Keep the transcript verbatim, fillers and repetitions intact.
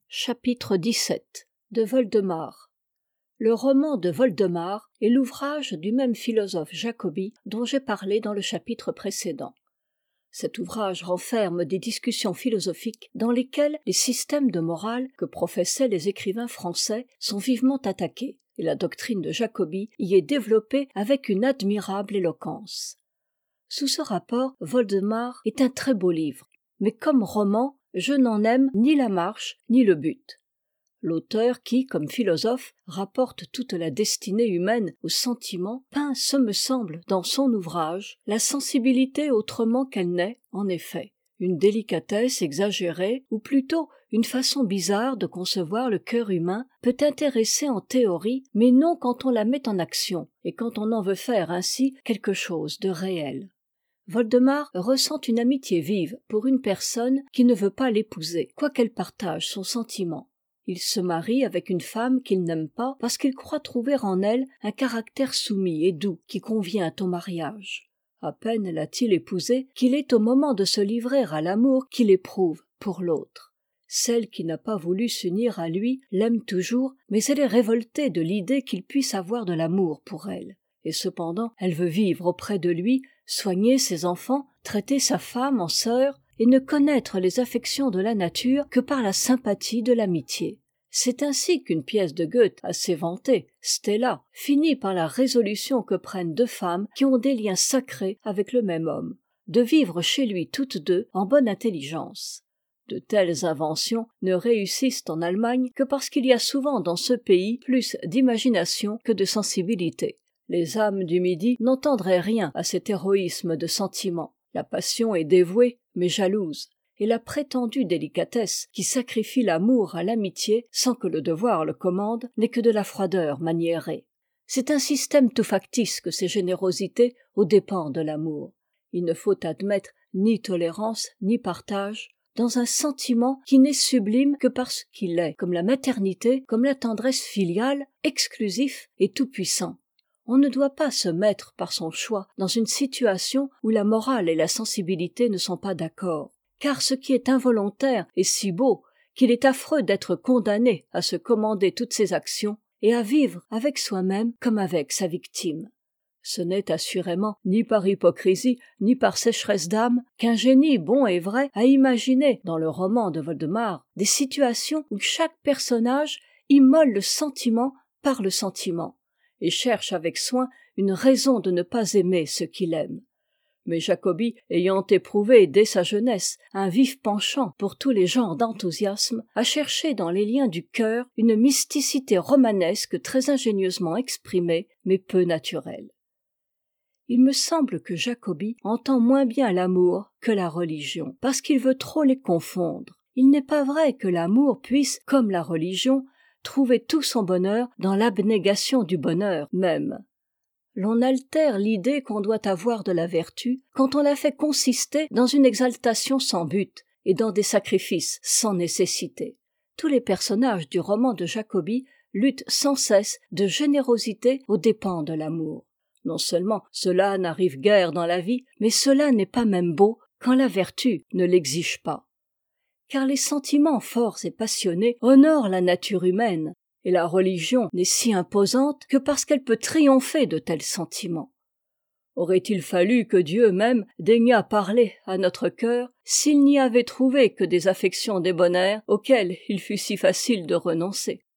Chapitre dix-sept. De Woldemar. Le roman de Woldemar est l'ouvrage du même philosophe Jacobi dont j'ai parlé dans le chapitre précédent. Cet ouvrage renferme des discussions philosophiques dans lesquelles les systèmes de morale que professaient les écrivains français sont vivement attaqués, et la doctrine de Jacobi y est développée avec une admirable éloquence. Sous ce rapport, Woldemar est un très beau livre, mais comme roman, je n'en aime ni la marche ni le but. L'auteur qui, comme philosophe, rapporte toute la destinée humaine aux sentiments, peint, ce me semble, dans son ouvrage, la sensibilité autrement qu'elle n'est, en effet. Une délicatesse exagérée, ou plutôt une façon bizarre de concevoir le cœur humain, peut intéresser en théorie, mais non quand on la met en action, et quand on en veut faire ainsi quelque chose de réel. Woldemar ressent une amitié vive pour une personne qui ne veut pas l'épouser, quoiqu'elle partage son sentiment. Il se marie avec une femme qu'il n'aime pas parce qu'il croit trouver en elle un caractère soumis et doux qui convient au mariage. À peine l'a-t-il épousée qu'il est au moment de se livrer à l'amour qu'il éprouve pour l'autre. Celle qui n'a pas voulu s'unir à lui l'aime toujours, mais elle est révoltée de l'idée qu'il puisse avoir de l'amour pour elle. Et cependant, elle veut vivre auprès de lui, soigner ses enfants, traiter sa femme en sœur, et ne connaître les affections de la nature que par la sympathie de l'amitié. C'est ainsi qu'une pièce de Goethe assez vantée, Stella, finit par la résolution que prennent deux femmes qui ont des liens sacrés avec le même homme, de vivre chez lui toutes deux en bonne intelligence. De telles inventions ne réussissent en Allemagne que parce qu'il y a souvent dans ce pays plus d'imagination que de sensibilité. Les âmes du Midi n'entendraient rien à cet héroïsme de sentiment. La passion est dévouée, mais jalouse, et la prétendue délicatesse qui sacrifie l'amour à l'amitié sans que le devoir le commande n'est que de la froideur maniérée. C'est un système tout factice que ces générosités aux dépens de l'amour. Il ne faut admettre ni tolérance ni partage dans un sentiment qui n'est sublime que parce qu'il est, comme la maternité, comme la tendresse filiale, exclusif et tout-puissant. On ne doit pas se mettre par son choix dans une situation où la morale et la sensibilité ne sont pas d'accord, car ce qui est involontaire est si beau qu'il est affreux d'être condamné à se commander toutes ses actions et à vivre avec soi-même comme avec sa victime. Ce n'est assurément ni par hypocrisie ni par sécheresse d'âme qu'un génie bon et vrai a imaginé dans le roman de Woldemar des situations où chaque personnage immole le sentiment par le sentiment et cherche avec soin une raison de ne pas aimer ce qu'il aime. Mais Jacobi, ayant éprouvé dès sa jeunesse un vif penchant pour tous les genres d'enthousiasme, a cherché dans les liens du cœur une mysticité romanesque très ingénieusement exprimée, mais peu naturelle. Il me semble que Jacobi entend moins bien l'amour que la religion, parce qu'il veut trop les confondre. Il n'est pas vrai que l'amour puisse, comme la religion, trouver tout son bonheur dans l'abnégation du bonheur même. L'on altère l'idée qu'on doit avoir de la vertu quand on la fait consister dans une exaltation sans but et dans des sacrifices sans nécessité. Tous les personnages du roman de Jacobi luttent sans cesse de générosité aux dépens de l'amour. Non seulement cela n'arrive guère dans la vie, mais cela n'est pas même beau quand la vertu ne l'exige pas. Car les sentiments forts et passionnés honorent la nature humaine, et la religion n'est si imposante que parce qu'elle peut triompher de tels sentiments. Aurait-il fallu que Dieu même daignât parler à notre cœur s'il n'y avait trouvé que des affections débonnaires auxquelles il fut si facile de renoncer?